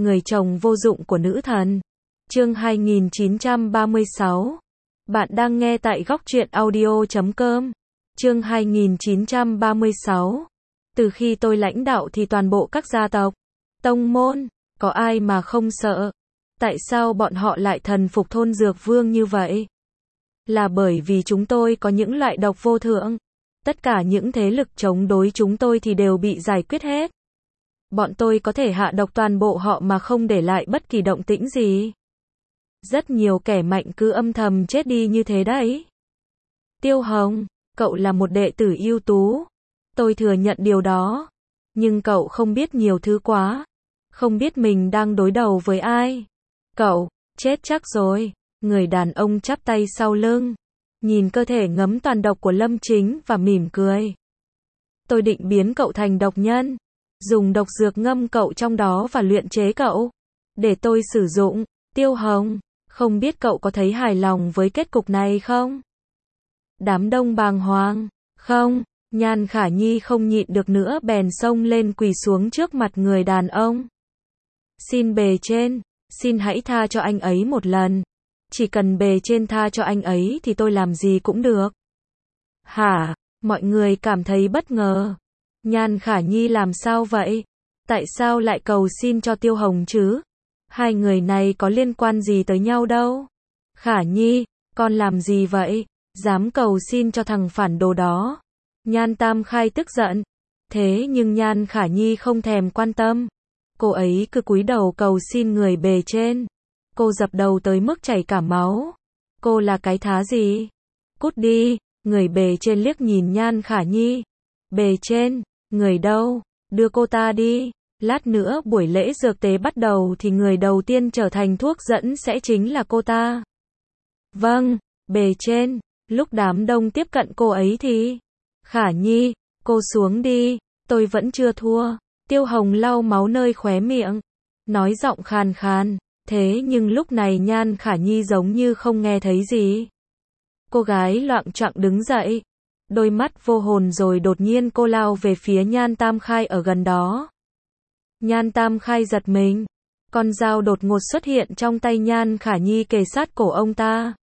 người chồng vô dụng của nữ thần. Chương 2936. Bạn đang nghe tại góc truyện audio.com. Chương 2936. Từ khi tôi lãnh đạo thì toàn bộ các gia tộc, tông môn, có ai mà không sợ? Tại sao bọn họ lại thần phục thôn dược vương như vậy? Là bởi vì chúng tôi có những loại độc vô thượng. Tất cả những thế lực chống đối chúng tôi thì đều bị giải quyết hết. Bọn tôi có thể hạ độc toàn bộ họ mà không để lại bất kỳ động tĩnh gì. Rất nhiều kẻ mạnh cứ âm thầm chết đi như thế đấy. Tiêu Hồng, cậu là một đệ tử ưu tú. Tôi thừa nhận điều đó. Nhưng cậu không biết nhiều thứ quá. Không biết mình đang đối đầu với ai. Cậu, chết chắc rồi. Người đàn ông chắp tay sau lưng. Nhìn cơ thể ngấm toàn độc của Lâm Chính và mỉm cười. Tôi định biến cậu thành độc nhân. Dùng độc dược ngâm cậu trong đó và luyện chế cậu. Để tôi sử dụng. Tiêu Hồng, không biết cậu có thấy hài lòng với kết cục này không? Đám đông bàng hoàng. Không, Nhan Khả Nhi không nhịn được nữa bèn xông lên quỳ xuống trước mặt người đàn ông. Xin bề trên, xin hãy tha cho anh ấy một lần. Chỉ cần bề trên tha cho anh ấy thì tôi làm gì cũng được. Hả? Mọi người cảm thấy bất ngờ. Nhan Khả Nhi làm sao vậy? Tại sao lại cầu xin cho Tiêu Hồng chứ? Hai người này có liên quan gì tới nhau đâu? Khả Nhi, con làm gì vậy? Dám cầu xin cho thằng phản đồ đó. Nhan Tam Khai tức giận. Thế nhưng Nhan Khả Nhi không thèm quan tâm. Cô ấy cứ cúi đầu cầu xin người bề trên. Cô dập đầu tới mức chảy cả máu. Cô là cái thá gì? Cút đi. Người bề trên liếc nhìn Nhan Khả Nhi. Bề trên, người đâu? Đưa cô ta đi. Lát nữa buổi lễ dược tế bắt đầu thì người đầu tiên trở thành thuốc dẫn sẽ chính là cô ta. Vâng, bề trên. Lúc đám đông tiếp cận cô ấy thì... Khả Nhi, cô xuống đi. Tôi vẫn chưa thua. Tiêu Hồng lau máu nơi khóe miệng. Nói giọng khàn khàn. Thế nhưng lúc này Nhan Khả Nhi giống như không nghe thấy gì. Cô gái loạng choạng đứng dậy. Đôi mắt vô hồn rồi đột nhiên cô lao về phía Nhan Tam Khai ở gần đó. Nhan Tam Khai giật mình. Con dao đột ngột xuất hiện trong tay Nhan Khả Nhi kề sát cổ ông ta.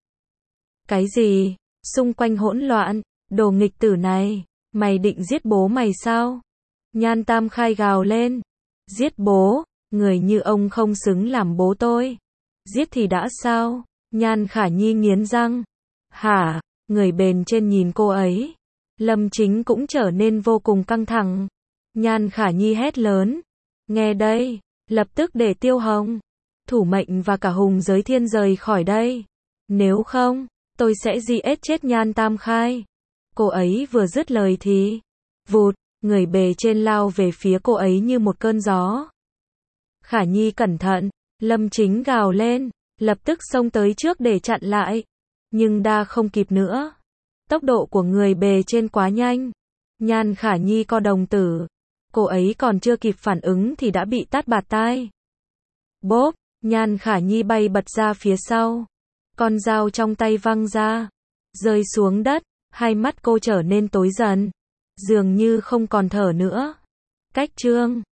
Cái gì? Xung quanh hỗn loạn. Đồ nghịch tử này. Mày định giết bố mày sao? Nhan Tam Khai gào lên. Giết bố? Người như ông không xứng làm bố tôi. Giết thì đã sao? Nhan Khả Nhi nghiến răng. Hả? Người bền trên nhìn cô ấy. Lâm Chính cũng trở nên vô cùng căng thẳng. Nhan Khả Nhi hét lớn. Nghe đây, lập tức để Tiêu Hồng, Thủ Mệnh và cả Hùng Giới Thiên rời khỏi đây. Nếu không, tôi sẽ giết chết Nhan Tam Khai. Cô ấy vừa dứt lời thì, vụt, người bề trên lao về phía cô ấy như một cơn gió. Khả Nhi cẩn thận, Lâm Chính gào lên, lập tức xông tới trước để chặn lại. Nhưng đã không kịp nữa. Tốc độ của người bề trên quá nhanh. Nhan Khả Nhi co đồng tử. Cô ấy còn chưa kịp phản ứng thì đã bị tát bạt tai. Bốp, Nhan Khả Nhi bay bật ra phía sau. Con dao trong tay văng ra, rơi xuống đất, hai mắt cô trở nên tối dần. Dường như không còn thở nữa. Cách chương